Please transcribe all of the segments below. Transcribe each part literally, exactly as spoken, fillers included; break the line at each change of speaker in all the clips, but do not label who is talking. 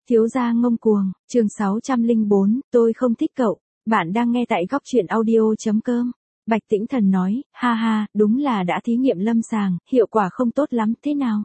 Thiếu gia ngông cuồng, chương sáu trăm lẻ bốn, tôi không thích cậu. Bạn đang nghe tại góc truyện audio chấm com. Bạch Tĩnh Thần nói, ha ha, đúng là đã thí nghiệm lâm sàng, hiệu quả không tốt lắm, thế nào?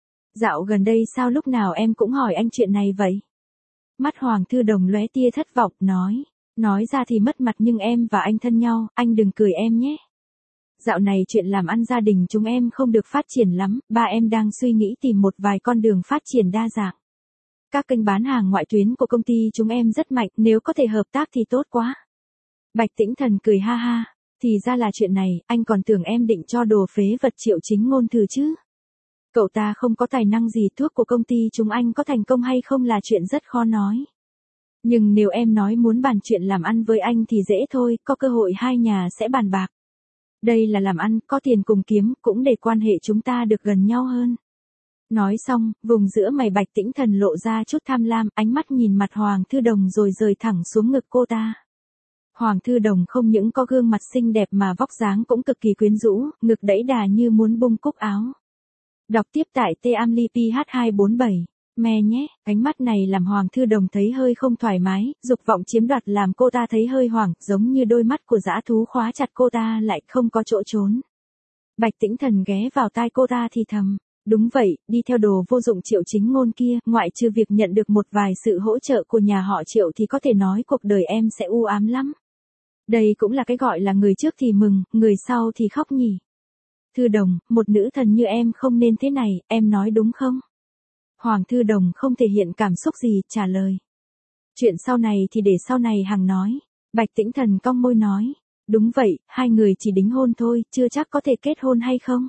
Dạo gần đây sao lúc nào em cũng hỏi anh chuyện này vậy? Mắt Hoàng Thư Đồng lóe tia thất vọng, nói, nói ra thì mất mặt nhưng em và anh thân nhau, anh đừng cười em nhé. Dạo này chuyện làm ăn gia đình chúng em không được phát triển lắm, ba em đang suy nghĩ tìm một vài con đường phát triển đa dạng. Các kênh bán hàng ngoại tuyến của công ty chúng em rất mạnh, nếu có thể hợp tác thì tốt quá. Bạch Tĩnh Thần cười ha ha, thì ra là chuyện này, anh còn tưởng em định cho đồ phế vật Triệu Chính Ngôn thử chứ. Cậu ta không có tài năng gì, thuốc của công ty chúng anh có thành công hay không là chuyện rất khó nói. Nhưng nếu em nói muốn bàn chuyện làm ăn với anh thì dễ thôi, có cơ hội hai nhà sẽ bàn bạc. Đây là làm ăn, có tiền cùng kiếm, cũng để quan hệ chúng ta được gần nhau hơn. Nói xong, vùng giữa mày Bạch Tĩnh Thần lộ ra chút tham lam, ánh mắt nhìn mặt Hoàng Thư Đồng rồi rời thẳng xuống ngực cô ta. Hoàng Thư Đồng không những có gương mặt xinh đẹp mà vóc dáng cũng cực kỳ quyến rũ, ngực đẫy đà như muốn bung cúc áo. Đọc tiếp tại T A M L I P H hai bốn bảy. Mẹ nhé, ánh mắt này làm Hoàng Thư Đồng thấy hơi không thoải mái, dục vọng chiếm đoạt làm cô ta thấy hơi hoảng, giống như đôi mắt của dã thú khóa chặt cô ta lại không có chỗ trốn. Bạch Tĩnh Thần ghé vào tai cô ta thì thầm, đúng vậy, đi theo đồ vô dụng Triệu Chính Ngôn kia, ngoại trừ việc nhận được một vài sự hỗ trợ của nhà họ Triệu thì có thể nói cuộc đời em sẽ u ám lắm. Đây cũng là cái gọi là người trước thì mừng, người sau thì khóc nhỉ. Thư Đồng, một nữ thần như em không nên thế này, em nói đúng không? Hoàng Thư Đồng không thể hiện cảm xúc gì, trả lời. Chuyện sau này thì để sau này hằng nói. Bạch Tĩnh Thần cong môi nói. Đúng vậy, hai người chỉ đính hôn thôi, chưa chắc có thể kết hôn hay không.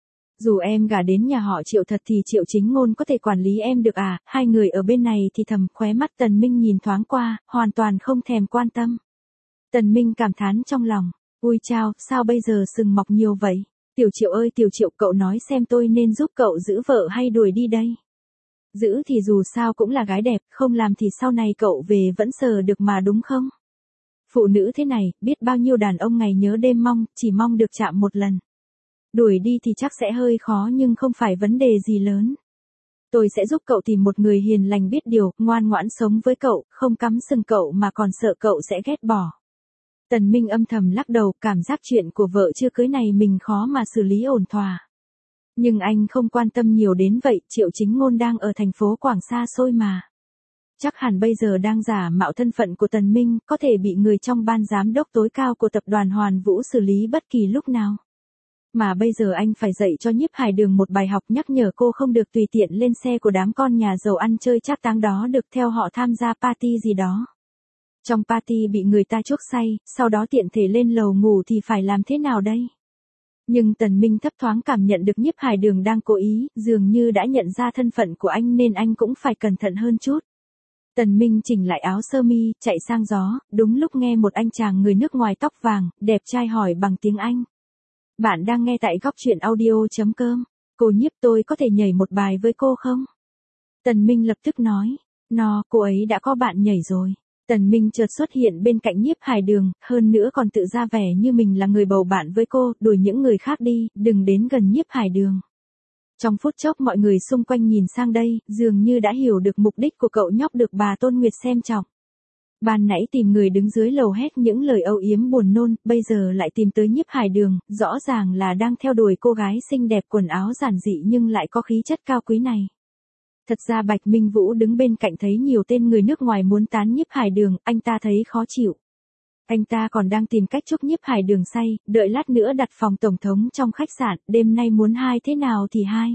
Dù em gả đến nhà họ Triệu thật thì Triệu Chính Ngôn có thể quản lý em được à, hai người ở bên này thì thầm. Khóe mắt Tần Minh nhìn thoáng qua, hoàn toàn không thèm quan tâm. Tần Minh cảm thán trong lòng. Ui chao, sao bây giờ sừng mọc nhiều vậy? Tiểu Triệu ơi Tiểu Triệu, cậu nói xem tôi nên giúp cậu giữ vợ hay đuổi đi đây? Giữ thì dù sao cũng là gái đẹp, không làm thì sau này cậu về vẫn sờ được mà đúng không? Phụ nữ thế này, biết bao nhiêu đàn ông ngày nhớ đêm mong, chỉ mong được chạm một lần. Đuổi đi thì chắc sẽ hơi khó nhưng không phải vấn đề gì lớn. Tôi sẽ giúp cậu tìm một người hiền lành biết điều, ngoan ngoãn sống với cậu, không cắm sừng cậu mà còn sợ cậu sẽ ghét bỏ. Tần Minh âm thầm lắc đầu, cảm giác chuyện của vợ chưa cưới này mình khó mà xử lý ổn thỏa. Nhưng anh không quan tâm nhiều đến vậy, Triệu Chính Ngôn đang ở thành phố Quảng xa xôi mà. Chắc hẳn bây giờ đang giả mạo thân phận của Tần Minh, có thể bị người trong ban giám đốc tối cao của tập đoàn Hoàn Vũ xử lý bất kỳ lúc nào. Mà bây giờ anh phải dạy cho Nhiếp Hải Đường một bài học, nhắc nhở cô không được tùy tiện lên xe của đám con nhà giàu ăn chơi trác táng đó, được theo họ tham gia party gì đó. Trong party bị người ta chuốc say, sau đó tiện thể lên lầu ngủ thì phải làm thế nào đây? Nhưng Tần Minh thấp thoáng cảm nhận được Nhiếp Hải Đường đang cố ý, dường như đã nhận ra thân phận của anh nên anh cũng phải cẩn thận hơn chút. Tần Minh chỉnh lại áo sơ mi, chạy sang gió, đúng lúc nghe một anh chàng người nước ngoài tóc vàng, đẹp trai hỏi bằng tiếng Anh. Bạn đang nghe tại góc truyện audio chấm com. Cô Nhiếp, tôi có thể nhảy một bài với cô không? Tần Minh lập tức nói. No, cô ấy đã có bạn nhảy rồi. Tần Minh chợt xuất hiện bên cạnh Nhiếp Hải Đường, hơn nữa còn tự ra vẻ như mình là người bầu bạn với cô, đuổi những người khác đi, đừng đến gần Nhiếp Hải Đường. Trong phút chốc mọi người xung quanh nhìn sang đây, dường như đã hiểu được mục đích của cậu nhóc được bà Tôn Nguyệt xem trọng. Ban nãy tìm người đứng dưới lầu hét những lời âu yếm buồn nôn, bây giờ lại tìm tới Nhiếp Hải Đường, rõ ràng là đang theo đuổi cô gái xinh đẹp quần áo giản dị nhưng lại có khí chất cao quý này. Thật ra Bạch Minh Vũ đứng bên cạnh thấy nhiều tên người nước ngoài muốn tán Nhiếp Hải Đường, anh ta thấy khó chịu. Anh ta còn đang tìm cách chúc Nhiếp Hải Đường say, đợi lát nữa đặt phòng tổng thống trong khách sạn, đêm nay muốn hai thế nào thì hai.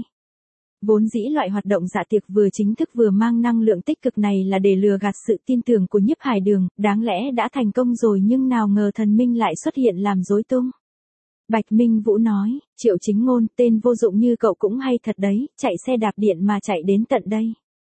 Vốn dĩ loại hoạt động dạ tiệc vừa chính thức vừa mang năng lượng tích cực này là để lừa gạt sự tin tưởng của Nhiếp Hải Đường, đáng lẽ đã thành công rồi nhưng nào ngờ thần minh lại xuất hiện làm rối tung. Bạch Minh Vũ nói, Triệu Chính Ngôn, tên vô dụng như cậu cũng hay thật đấy, chạy xe đạp điện mà chạy đến tận đây.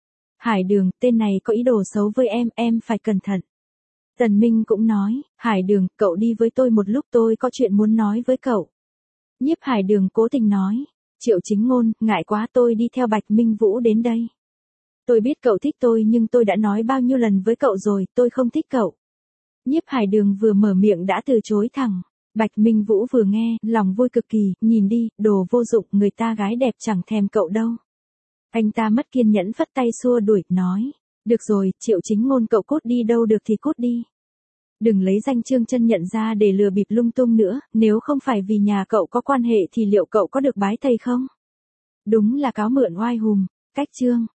Hải Đường, tên này có ý đồ xấu với em, em phải cẩn thận. Tần Minh cũng nói, Hải Đường, cậu đi với tôi một lúc, tôi có chuyện muốn nói với cậu. Nhiếp Hải Đường cố tình nói, Triệu Chính Ngôn, ngại quá, tôi đi theo Bạch Minh Vũ đến đây. Tôi biết cậu thích tôi nhưng tôi đã nói bao nhiêu lần với cậu rồi, tôi không thích cậu. Nhiếp Hải Đường vừa mở miệng đã từ chối thẳng. Bạch Minh Vũ vừa nghe, lòng vui cực kỳ, nhìn đi, đồ vô dụng, người ta gái đẹp chẳng thèm cậu đâu. Anh ta mất kiên nhẫn phất tay xua đuổi, nói, Được rồi, Triệu Chính Ngôn cậu cút đi đâu được thì cút đi. Đừng lấy danh Trương Chân Nhận ra để lừa bịp lung tung nữa, nếu không phải vì nhà cậu có quan hệ thì liệu cậu có được bái thầy không? Đúng là cáo mượn oai hùm, cách Trương.